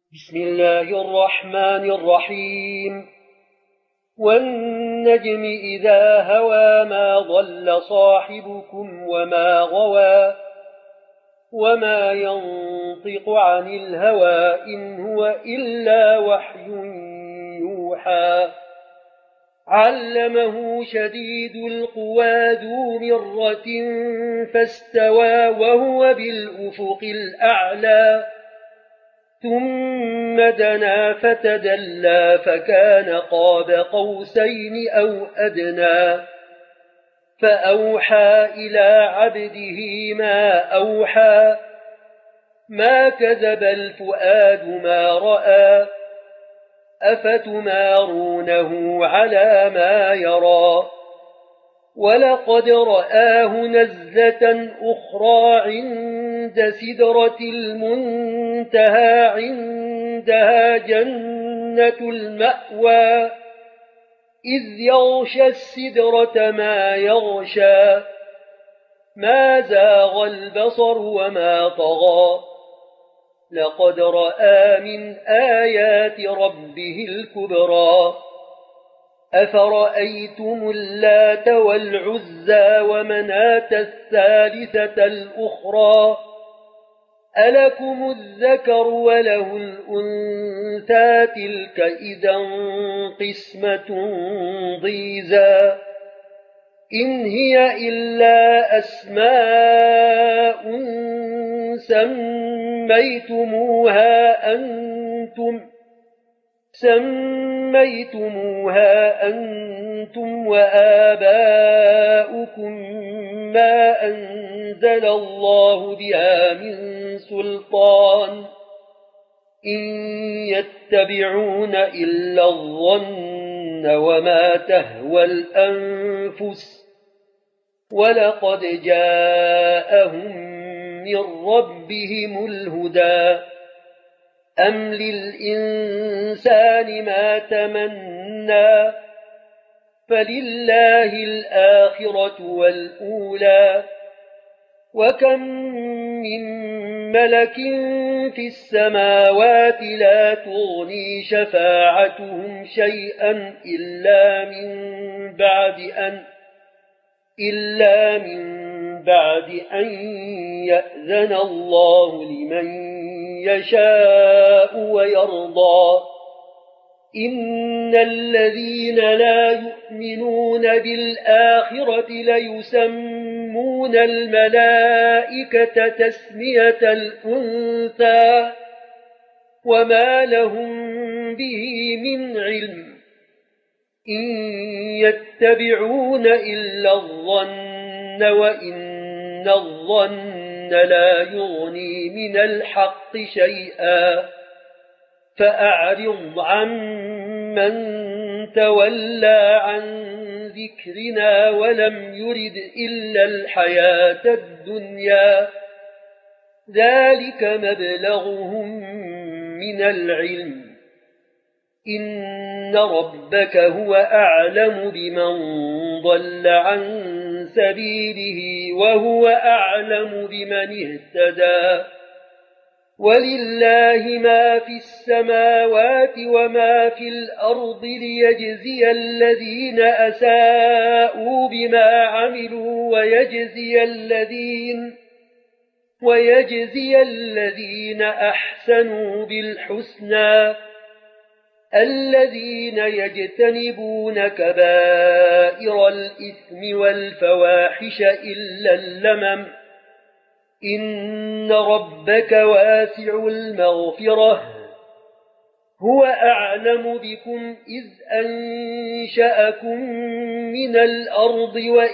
بسم الله الرحمن الرحيم والنجم إذا هوى ما ضل صاحبكم وما غوى وما ينطق عن الهوى إن هو إلا وحي يوحى علمه شديد القوى ذو مرة فاستوى وهو بالأفق الأعلى ثم دنا فتدلى فكان قاب قوسين أو أدنى فأوحى إلى عبده ما أوحى ما كذب الفؤاد ما رأى أفتمارونه على ما يرى ولقد رآه نزلة أخرى عند سدرة المنتهى عندها جنة المأوى إذ يغشى السدرة ما يغشى ما زاغ البصر وما طغى لقد رأى من آيات ربه الكبرى أفرأيتم اللات والعزى ومناة الثالثة الأخرى ألكم الذكر وله الأنثى تلك إذا قسمة ضيزى إن هي إلا أسماء سميتموها أنتم وآباؤكم ما أنزل الله بها من سلطان إن يتبعون إلا الظن وما تهوى الأنفس ولقد جاءهم من ربهم الهدى أم للإنسان ما تمنى فلله الآخرة والأولى وكم من ملك في السماوات لا تغني شفاعتهم شيئا إلا من بعد أن يأذن الله لمن يشاء ويرضى إن الذين لا يؤمنون بالآخرة ليسمون الملائكة تسمية الأنثى وما لهم به من علم إن يتبعون إلا الظن وإن الظن لا يغني من الحق شيئا فأعرض عن من تولى عن ذكرنا ولم يرد إلا الحياة الدنيا ذلك مبلغهم من العلم إن ربك هو أعلم بمن ضل عن سبيله وهو أعلم بمن اهتدى ولله ما في السماوات وما في الأرض ليجزي الذين أساءوا بما عملوا ويجزي الذين أحسنوا بالحسنى الذين يجتنبون كبائر الإثم والفواحش إلا اللمم إن ربك واسع المغفرة هو أعلم بكم إذ أنشأكم من الأرض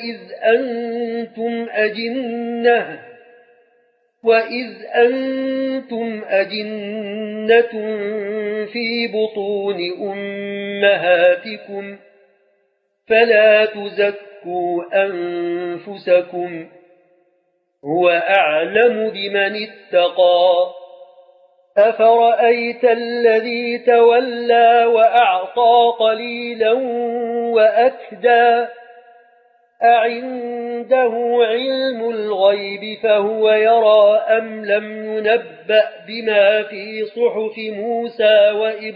وإذ أنتم أجنة في بطون أمهاتكم فلا تزكوا أنفسكم هو أعلم بمن اتقى أفرأيت الذي تولى وأعطى قليلا وأكدى أعنده علم الغيب فهو يرى أم لم ينبأ بما في صحف موسى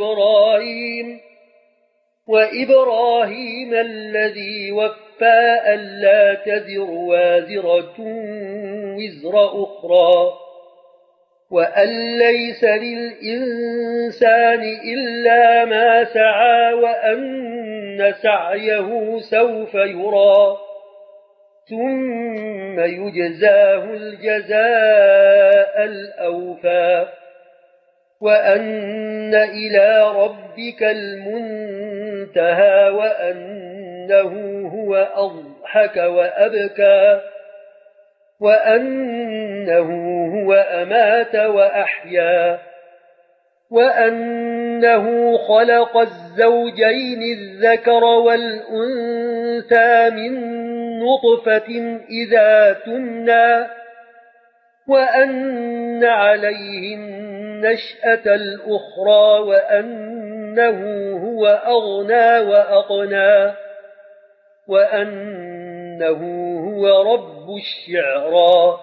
وإبراهيم الذي وفى ألا تزر وازرة وزر أخرى وأن ليس للإنسان إلا ما سعى وأن سعيه سوف يرى ثم يجزاه الجزاء الأوفى وأن إلى ربك المنتهى وأنه هو أضحك وأبكى وأنه هو أمات وأحيا وأنه خلق الزوجين الذكر والأنثى من نطفة إذا تمنى وأن عليه النشأة الأخرى وأنه هو أغنى وأقنى وأنه هو رب الشعرى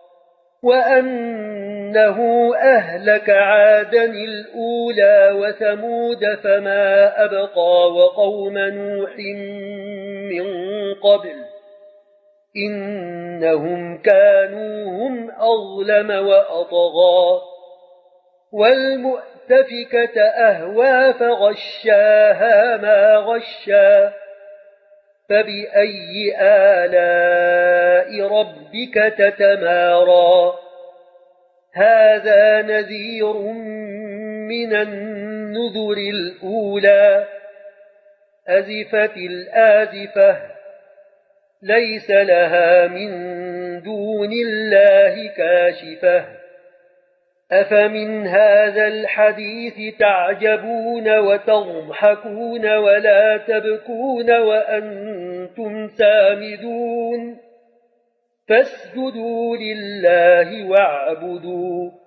وأنه أهلك عادا الأولى وثمود فما أبقى وقوم نوح من قبل إنهم كانوا هم أظلم وأطغى والمؤتفكة أهوى فغشاها ما غشا فبأي آلاء ربك تتمارى هذا نذير من النذر الأولى أزفت الآزفة ليس لها من دون الله كاشفة أفمن هذا الحديث تعجبون وتضحكون ولا تبكون وأنتم سامدون فاسجدوا لله واعبدوا